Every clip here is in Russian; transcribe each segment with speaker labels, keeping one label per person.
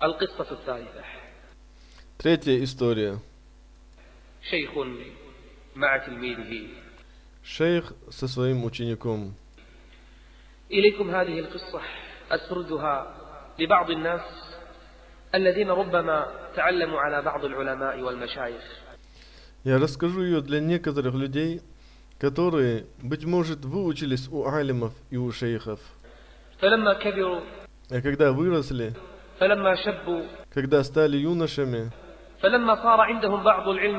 Speaker 1: القصة الثالثة.
Speaker 2: Третья история.
Speaker 1: شيخ مع تلميذه.
Speaker 2: Шейх со своим учеником.
Speaker 1: إليكم هذه القصة أسردها لبعض الناس الذين ربما تعلموا على بعض العلماء والمشايخ.
Speaker 2: Я расскажу ее для некоторых людей, которые, быть может, выучились у алимов и у шейхов.
Speaker 1: فلما كبروا
Speaker 2: А когда выросли,
Speaker 1: فلما شبوا
Speaker 2: когда стали юношами,
Speaker 1: فلما صار عندهم بعض العلم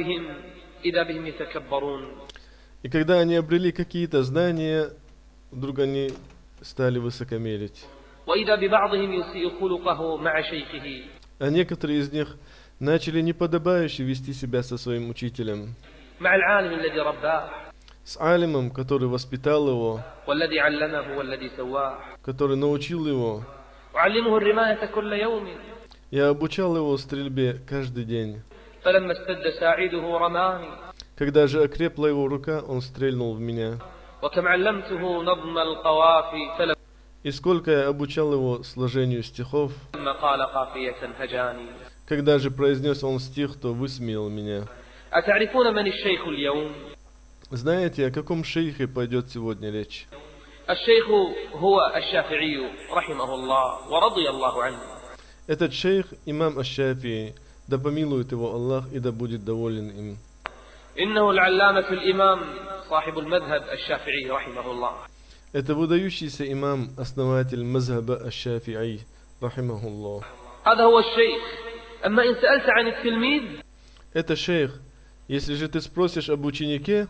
Speaker 1: إذا بهم يتكبرون.
Speaker 2: и когда они обрели какие-то знания, вдруг они стали высокомерить.
Speaker 1: وإذا ببعضهم يسيء خلقه مع شيخه.
Speaker 2: А некоторые из них начали неподобающе вести себя со своим учителем,
Speaker 1: مع العالم الذي رباه
Speaker 2: с алимом, который воспитал его,
Speaker 1: والذي علمه والذي سواه.
Speaker 2: который научил его.
Speaker 1: أعلمه الرماية كل يوم.
Speaker 2: Я обучал его стрельбе каждый день.
Speaker 1: فلما استد ساعده رماني.
Speaker 2: Когда же окрепла его рука, он стрельнул в меня.
Speaker 1: وكم علمته نظم القوافي فلما
Speaker 2: И сколько я обучал его сложению стихов,
Speaker 1: قال قافية هجاني.
Speaker 2: когда же произнес он стих, то высмеял меня.
Speaker 1: أتعرفون من الشيخ اليوم؟
Speaker 2: Знаете, о каком шейхе пойдет сегодня речь?
Speaker 1: الشيخ هو الشافعي رحمه الله ورضي الله عنه.
Speaker 2: Этот шейх имам Аш-Шафии, да помилует его Аллах и да будет доволен им.
Speaker 1: إنه العلامة الإمام صاحب المذهب الشافعي رحمه الله.
Speaker 2: Это выдающийся имам, основатель мазхаба Аш-Шафии, рахимахуллах.
Speaker 1: هذا هو الشيخ. أما إن سألت عن التلميذ
Speaker 2: Это шейх. Если же ты спросишь об ученике,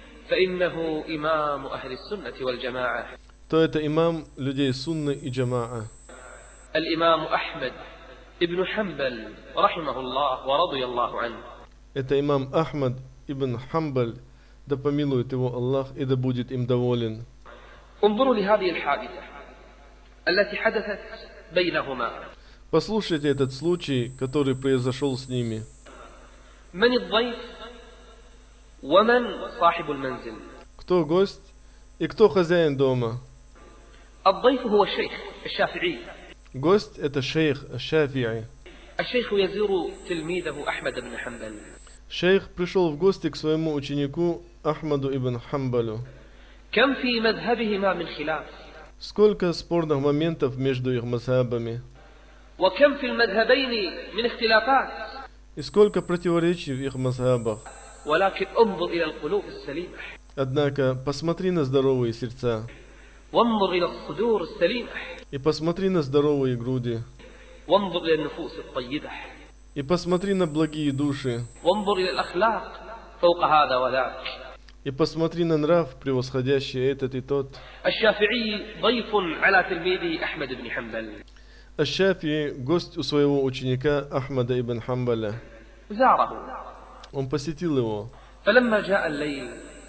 Speaker 1: فإنه إمام أهل السنة والجماعة.
Speaker 2: то это имам людей сунны и джамаа.
Speaker 1: الإمام أحمد ابن حنبل رحمه الله ورضي الله عنه.
Speaker 2: Это имам Ахмад ибн Хамбаль, да помилует его Аллах и да будет им доволен.
Speaker 1: انظروا لهذه الحادثة التي حدثت بينهما.
Speaker 2: Послушайте этот случай, который произошел с ними.
Speaker 1: من الضيف ومن صاحب المنزل.
Speaker 2: Кто гость и кто хозяин дома?
Speaker 1: الضيف هو الشيخ الشافعي.
Speaker 2: Гость это шейх Аш-Шафии.
Speaker 1: الشيخ يزور تلميذه أحمد بن حنبل.
Speaker 2: Шейх пришел в гости к своему ученику Ахмаду ибн Хамбалю.
Speaker 1: كم في مذهبهما من خلاف.
Speaker 2: Сколько спорных моментов между их мазхабами.
Speaker 1: وكم في المذهبين من اختلافات.
Speaker 2: И сколько противоречий в их мазхабах.
Speaker 1: ولكن انظر إلى القلوب السليمة.
Speaker 2: Однако посмотри на здоровые сердца.
Speaker 1: وانظر إلى الصدور السليمة.
Speaker 2: И посмотри на здоровые груди.
Speaker 1: وانظر إلى النفوس الطيبة.
Speaker 2: И посмотри на благие души.
Speaker 1: وانظر إلى الأخلاق فوق هذا وذاك.
Speaker 2: И посмотри на нрав, превосходящий этот и тот.
Speaker 1: الشافعي ضيف على تلميذه أحمد بن حنبل.
Speaker 2: Аш-Шафии гость у своего ученика Ахмада ибн Хамбаля.
Speaker 1: زاره.
Speaker 2: Он посетил его.
Speaker 1: فلما جاء الليل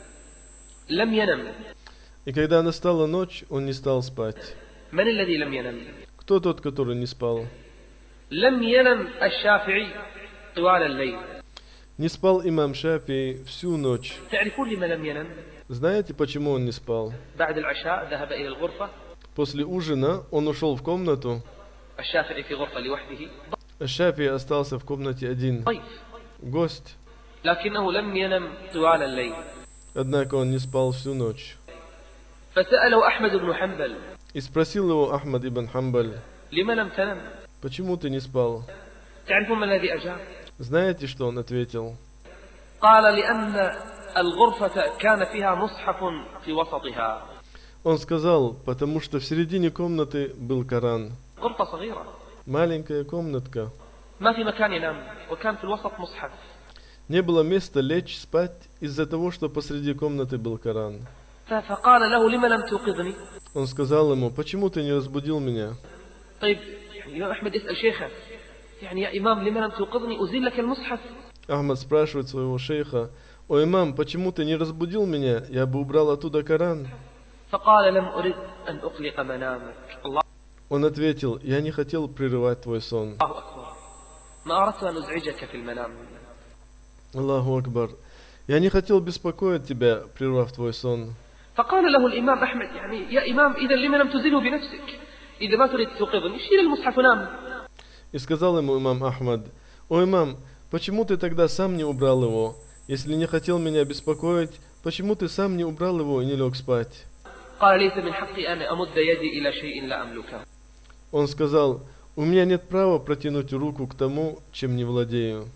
Speaker 1: لم ينم.
Speaker 2: И когда настала ночь, он не стал спать.
Speaker 1: من الذي لم ينم؟
Speaker 2: Кто тот, который не спал?
Speaker 1: لم ينم الشافعي طوال الليل.
Speaker 2: Не спал имам Шафии всю ночь.
Speaker 1: تعرفون لما لم ينم؟
Speaker 2: Знаете, почему он не спал?
Speaker 1: بعد العشاء ذهب إلى الغرفة.
Speaker 2: После ужина он ушел в комнату.
Speaker 1: الشافعي في غرفة لوحده.
Speaker 2: Шафии остался в комнате один.
Speaker 1: ضيف.
Speaker 2: Гость.
Speaker 1: لكنه لم ينم طوال الليل.
Speaker 2: Однако он не спал всю ночь.
Speaker 1: فسأله أحمد بن حنبل.
Speaker 2: И спросил его Ахмад ибн Хамбаль:
Speaker 1: لما لم تنم؟
Speaker 2: почему ты не спал?
Speaker 1: تعرفون ما الذي أجاب؟
Speaker 2: Знаете, что он ответил?
Speaker 1: قال لأن الغرفة كان فيها مصحف في وسطها.
Speaker 2: Он сказал, потому что в середине комнаты был Коран.
Speaker 1: غرفة صغيرة.
Speaker 2: Маленькая комнатка.
Speaker 1: ما في مكان ينام وكان في الوسط مصحف.
Speaker 2: Не было места лечь спать из-за того, что посреди комнаты был Коран.
Speaker 1: فقال له لما لم توقظني؟
Speaker 2: Он сказал ему: почему ты не разбудил меня?
Speaker 1: طيب الإمام أحمد يسأل شيخه يعني يا إمام لما لم توقظني أزيل لك المصحف.
Speaker 2: Ахмад спрашивает своего шейха: о имам, почему ты не разбудил меня? Я бы убрал оттуда Коран.
Speaker 1: فقال لم أرد أن أقلق منامك. الله
Speaker 2: Он ответил: я не хотел прерывать твой сон.
Speaker 1: أكبر. ما أردت أن أزعجك في المنام.
Speaker 2: Аллаху Акбар. Я не хотел беспокоить тебя, прервав твой сон.
Speaker 1: فقال له الإمام أحمد يعني يا إمام إذا لما لم تزله بنفسك إذا ما تريد توقظني شيل المصحف ونام.
Speaker 2: И сказал ему имам Ахмад: «О имам, почему ты тогда сам не убрал его? Если не хотел меня беспокоить, почему ты сам не убрал его и не лег спать?»
Speaker 1: قال ليس من حقي أن أمد يدي إلى شيء لا أملكه.
Speaker 2: Он сказал: «У меня нет права протянуть руку к тому, чем не владею».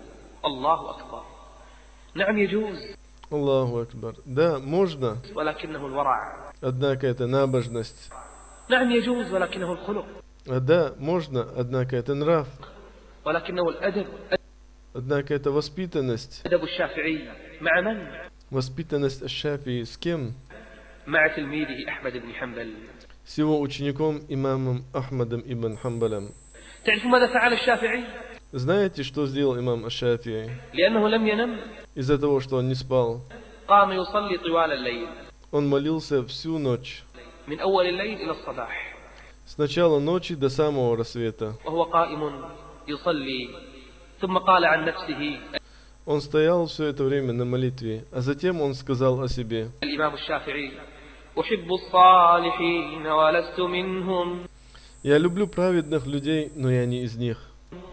Speaker 1: الله أكبر. نعم يجوز.
Speaker 2: Аллаху Акбар. Да, можно,
Speaker 1: ولكنه الورع.
Speaker 2: однако это набожность.
Speaker 1: نعم يجوز ولكنه الخلق.
Speaker 2: Да, можно, однако это нрав.
Speaker 1: ولكنه الأدب.
Speaker 2: Однако это воспитанность.
Speaker 1: أدب الشافعي مع من؟
Speaker 2: Воспитанность Аш-Шафии с кем?
Speaker 1: مع تلميذه أحمد بن حنبل.
Speaker 2: С его учеником имамом Ахмадом ибн Хамбалем.
Speaker 1: تعرف ماذا فعل الشافعي؟
Speaker 2: Знаете, что сделал имам Аш-Шафии?
Speaker 1: لأنه لم ينم
Speaker 2: Из-за того, что он не спал.
Speaker 1: قام يصلي طوال الليل.
Speaker 2: Он молился всю ночь.
Speaker 1: من أول الليل إلى الصباح.
Speaker 2: С начала ночи до самого рассвета.
Speaker 1: وهو قائم يصلي ثم قال عن نفسه.
Speaker 2: Он стоял все это время на молитве, а затем он сказал о себе.
Speaker 1: الإمام الشافعي: أحب الصالحين ولست منهم.
Speaker 2: Я люблю праведных людей, но я не из них.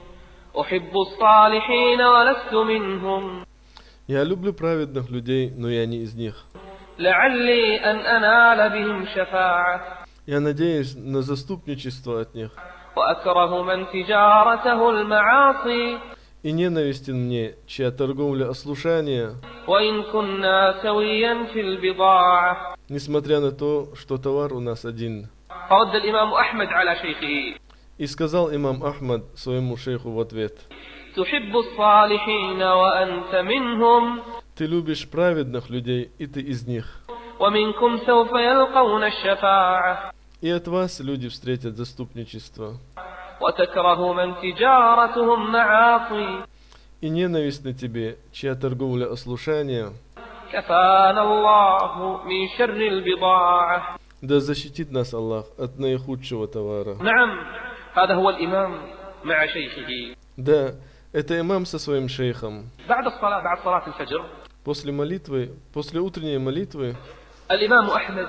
Speaker 1: أحب الصالحين ولست منهم.
Speaker 2: Я люблю праведных людей, но я не из них.
Speaker 1: لعلي أن أنال بهم شفاعة.
Speaker 2: Я надеюсь на заступничество от них.
Speaker 1: وأكره من تجارته المعاصي.
Speaker 2: И ненавистен мне, чья торговля ослушания,
Speaker 1: وإن كنا سويا في البضاعة.
Speaker 2: несмотря на то, что товар у нас один.
Speaker 1: فرد الإمام أحمد على شيخه.
Speaker 2: И сказал имам Ахмад своему шейху в ответ:
Speaker 1: تحب الصالحين وأنت منهم.
Speaker 2: Ты любишь праведных людей, и ты из них.
Speaker 1: ومنكم سوف يلقون الشفاعة.
Speaker 2: И от вас люди встретят заступничество.
Speaker 1: وتكره من تجارتهم معاصي.
Speaker 2: И ненавистны тебе, чья торговля ослушания.
Speaker 1: كفانا الله من شر البضاعة.
Speaker 2: Да защитит нас Аллах от наихудшего товара.
Speaker 1: نعم هذا هو الإمام مع شيخه.
Speaker 2: Да, это имам со своим шейхом.
Speaker 1: بعد صلاة الفجر.
Speaker 2: После молитвы, после утренней молитвы,
Speaker 1: الإمام أحمد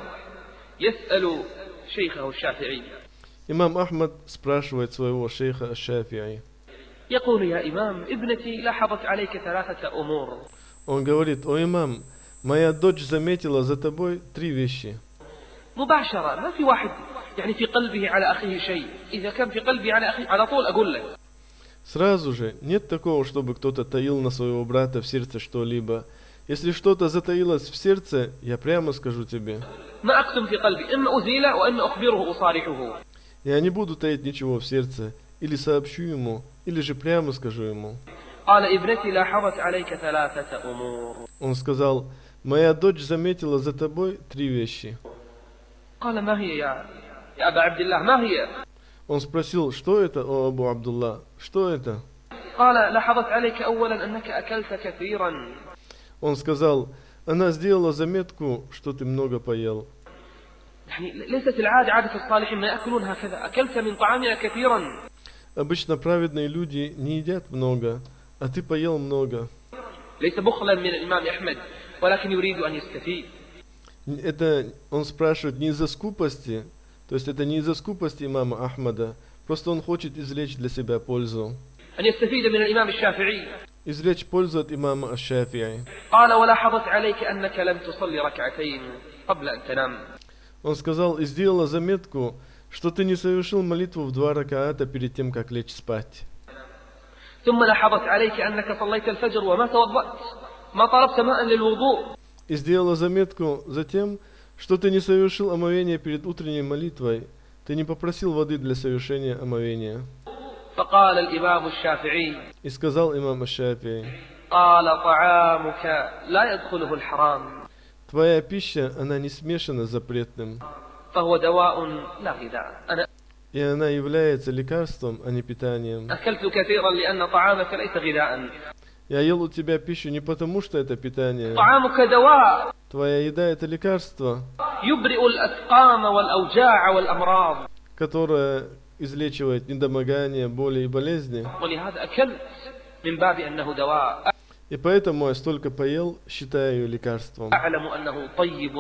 Speaker 1: يسأل شيخه الشافعي.
Speaker 2: имам Ахмад спрашивает своего шейха Аш-Шафии.
Speaker 1: يقول: يا إمام ابنتي لاحظت عليك 3 أمور.
Speaker 2: Он говорит: «О имам, моя дочь заметила за тобой 3 вещи».
Speaker 1: مباشرة، ما في واحد يعني في قلبه على أخيه شيء. إذا كان في قلبي على أخي على طول أقول لك.
Speaker 2: Сразу же, нет такого, чтобы кто-то таил на своего брата в сердце что-либо. Если что-то затаилось в сердце, я прямо скажу тебе.
Speaker 1: ما أكتم في قلبي، إما أزيله وإما أخبره أصارحه.
Speaker 2: Я не буду таить ничего в сердце, или сообщу ему, или же прямо скажу ему.
Speaker 1: قال: ابنتي لاحظت عليك 3 أمور.
Speaker 2: Он сказал: «Моя дочь заметила за тобой 3 вещи».
Speaker 1: قال: ما هي يا أبا عبد الله، ما هي؟
Speaker 2: Он спросил: «Что это, о Абу Абдулла? Что это?»
Speaker 1: قال: لاحظت عليك أولا أنك أكلت كثيرا.
Speaker 2: Он сказал: «Она сделала заметку, что ты много поел».
Speaker 1: يعني ليست العادة، عادة الصالحين ما يأكلون هكذا. أكلت من طعامنا كثيرا.
Speaker 2: Обычно праведные люди не едят много, а ты поел много.
Speaker 1: ليس بخلا من الإمام أحمد، ولكن يريد أن يستفيد.
Speaker 2: Это он спрашивает не из-за скупости, то есть это не из-за скупости имама Ахмада, просто он хочет извлечь для себя пользу.
Speaker 1: أن يستفيد من الإمام الشافعي.
Speaker 2: Извлечь пользу от имама Аш-Шафии.
Speaker 1: قال: ولاحظت عليك أنك لم تصلي ركعتين قبل أن تنام.
Speaker 2: Он сказал: и сделала заметку, что ты не совершил молитву в 2 ракаата перед тем, как лечь спать.
Speaker 1: ثم لاحظت عليك أنك صليت الفجر وما توضأت، ما طلبت ماء للوضوء.
Speaker 2: И сделала заметку затем, что ты не совершил омовение перед утренней молитвой, ты не попросил воды для совершения омовения.
Speaker 1: فقال الإمام الشافعي:
Speaker 2: И сказал имам Аш-Шафии:
Speaker 1: قال: طعامك لا يدخله الحرام.
Speaker 2: твоя пища, она не смешана с запретным.
Speaker 1: فهو دواء لا غذاء. أنا
Speaker 2: И она является лекарством, а не питанием.
Speaker 1: أكلت كثيرا لأن طعامك ليس غذاء.
Speaker 2: Я ел у тебя пищу не потому, что это питание.
Speaker 1: طعامك دواء
Speaker 2: Твоя еда – это лекарство,
Speaker 1: يبرئ الأسقام والأوجاع والأمراض.
Speaker 2: которое излечивает недомогание, боли и болезни.
Speaker 1: ولهذا أكلت من باب أنه دواء.
Speaker 2: И поэтому я столько поел, считая ее лекарством.
Speaker 1: أعلم أنه طيب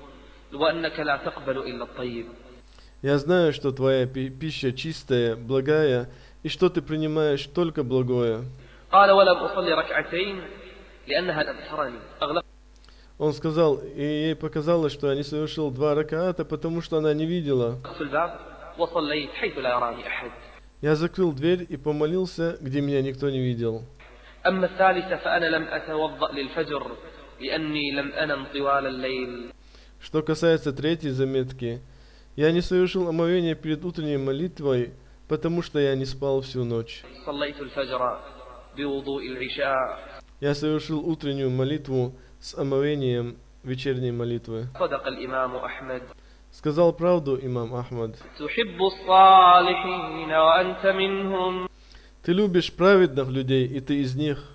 Speaker 1: وأنك لا تقبل إلا الطيب.
Speaker 2: Я знаю, что твоя пища чистая, благая, и что ты принимаешь только благое.
Speaker 1: قال ولم أصلي ركعتين لأنها لم ترني أغلق
Speaker 2: Он сказал, и ей показалось, что я не совершил 2 ракаата, потому что она не видела.
Speaker 1: الباب وصليت حيث لا يراني أحد.
Speaker 2: Я закрыл дверь и помолился, где меня никто не видел.
Speaker 1: أما الثالثة فأنا لم أتوضأ للفجر لأني لم أنم طوال الليل.
Speaker 2: Что касается 3-й заметки, я не совершил омовение перед утренней молитвой, потому что я не спал всю ночь.
Speaker 1: صليت الفجر بوضوء العشاء.
Speaker 2: Я совершил утреннюю молитву с омовением вечерней молитвы.
Speaker 1: صدق الإمام أحمد.
Speaker 2: Сказал правду имам Ахмад.
Speaker 1: تحب الصالحين وأنت منهم.
Speaker 2: Ты любишь праведных людей, и ты из них.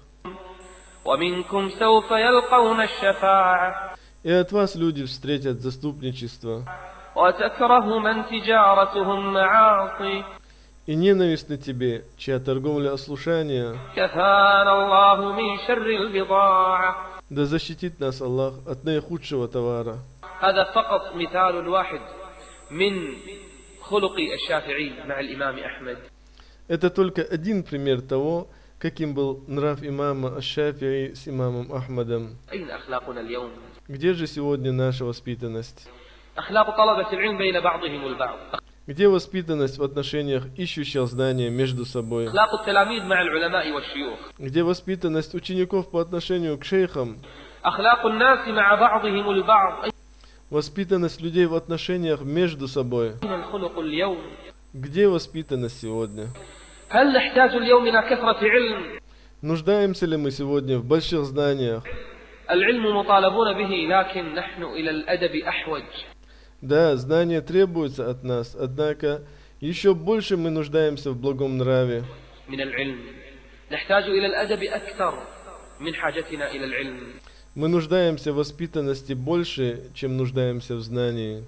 Speaker 1: ومنكم سوف يلقون الشفاعة.
Speaker 2: И от вас люди встретят заступничество.
Speaker 1: وتكره من تجارتهم معاصي.
Speaker 2: И ненавистны тебе, чья торговля ослушания.
Speaker 1: كفانا الله من شر البضاعة.
Speaker 2: Да защитит нас Аллах от наихудшего товара.
Speaker 1: هذا فقط مثال واحد من خلق الشافعي مع الإمام أحمد.
Speaker 2: Это только один пример того, каким был нрав имама Аш-Шафи'и с имамом Ахмадом.
Speaker 1: أين أخلاقنا اليوم؟
Speaker 2: Где же сегодня наша воспитанность?
Speaker 1: أخلاق طلبة العلم بين بعضهم البعض.
Speaker 2: Где воспитанность в отношениях ищущих знания между собой?
Speaker 1: أخلاق التلاميذ مع العلماء والشيوخ.
Speaker 2: Где воспитанность учеников по отношению к шейхам?
Speaker 1: أخلاق الناس مع بعضهم البعض.
Speaker 2: Воспитанность людей в отношениях между собой.
Speaker 1: أين الخلق اليوم؟
Speaker 2: Где воспитанность сегодня?
Speaker 1: هل نحتاج اليوم إلى كثرة علم؟
Speaker 2: Нуждаемся ли мы сегодня в больших знаниях?
Speaker 1: العلم مطالبون به لكن نحن إلى الأدب أحوج.
Speaker 2: Да, знания требуются от нас, однако еще больше мы нуждаемся в благом нраве.
Speaker 1: من العلم نحتاج إلى الأدب أكثر من حاجتنا إلى العلم.
Speaker 2: Мы нуждаемся в воспитанности больше, чем нуждаемся в знании.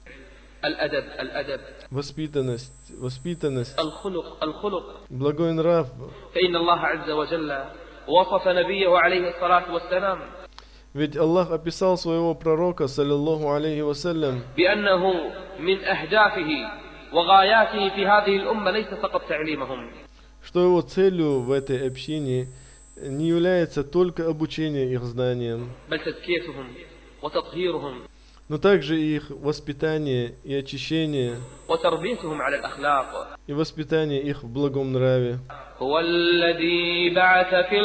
Speaker 1: الأدب
Speaker 2: Воспитанность,
Speaker 1: الخلق.
Speaker 2: благой нрав.
Speaker 1: فإن الله عز وجل وصف نبيه عليه الصلاة والسلام
Speaker 2: Ведь Аллах описал своего пророка, саллиллаху алейхи вассалям,
Speaker 1: بأنه من أهدافه وغاياته في هذه الأمة ليس فقط تعليمهم.
Speaker 2: что его целью в этой общине не является только обучение их знаниям,
Speaker 1: بل تزكيتهم وتطهيرهم
Speaker 2: но также их воспитание и очищение,
Speaker 1: وتربيتهم على الأخلاق.
Speaker 2: и воспитание их в благом нраве.
Speaker 1: هو الذي بعث في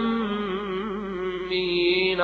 Speaker 1: الأميين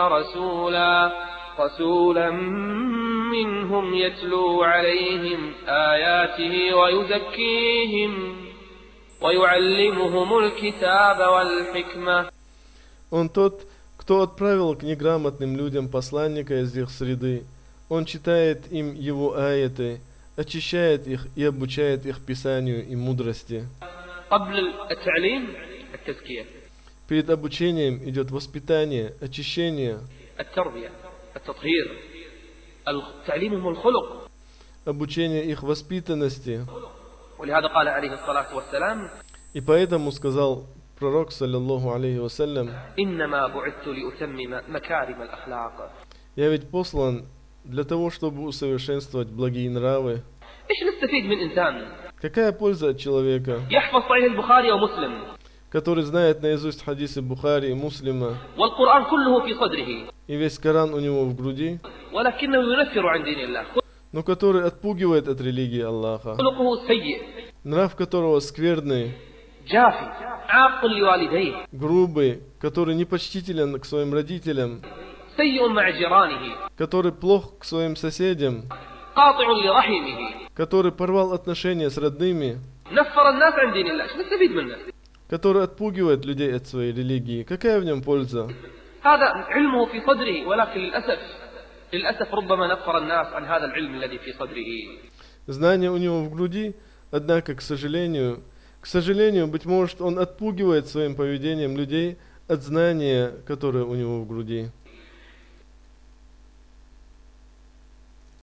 Speaker 1: رسولا منهم يتلو عليهم آياته ويزكيهم ويعلمهم الكتاب والحكمة.
Speaker 2: Он тот, кто отправил к неграмотным людям посланника из их среды. Он читает им его аяты, очищает их и обучает их писанию и мудрости.
Speaker 1: قبل التعليم التزكية.
Speaker 2: Перед обучением идет воспитание, очищение.
Speaker 1: التربية التطهير. تعليمهم الخلق.
Speaker 2: Обучение их воспитанности.
Speaker 1: ولهذا قال عليه الصلاة والسلام
Speaker 2: И поэтому сказал пророк, саллиллаху алейхи вассалям,
Speaker 1: إنما بعثت لأتمم مكارم الأخلاق.
Speaker 2: я ведь послан для того, чтобы усовершенствовать благие нравы.
Speaker 1: إيش نستفيد من إنسان
Speaker 2: Какая польза от человека,
Speaker 1: يحفظ صحيح البخاري ومسلم
Speaker 2: который знает наизусть хадисы Бухари и Муслима,
Speaker 1: والقرآن كله في صدره
Speaker 2: и весь Коран у него в груди,
Speaker 1: ولكنه ينفر عن دين الله
Speaker 2: но который отпугивает от религии Аллаха,
Speaker 1: خلقه سيء
Speaker 2: нрав которого скверный,
Speaker 1: جافي عاق لوالديه
Speaker 2: грубый, который непочтителен к своим родителям,
Speaker 1: سيء مع جيرانه
Speaker 2: который плох к своим соседям,
Speaker 1: قاطع لرحمه
Speaker 2: который порвал отношения с родными,
Speaker 1: نفر الناس عن دين الله. شو نستفيد منه؟
Speaker 2: который отпугивает людей от своей религии. Какая в нем польза?
Speaker 1: هذا علمه في صدره ولكن للأسف ربما نفر الناس عن هذا العلم الذي في صدره.
Speaker 2: Знание у него в груди, однако, к сожалению, быть может, он отпугивает своим поведением людей от знания, которое у него в груди.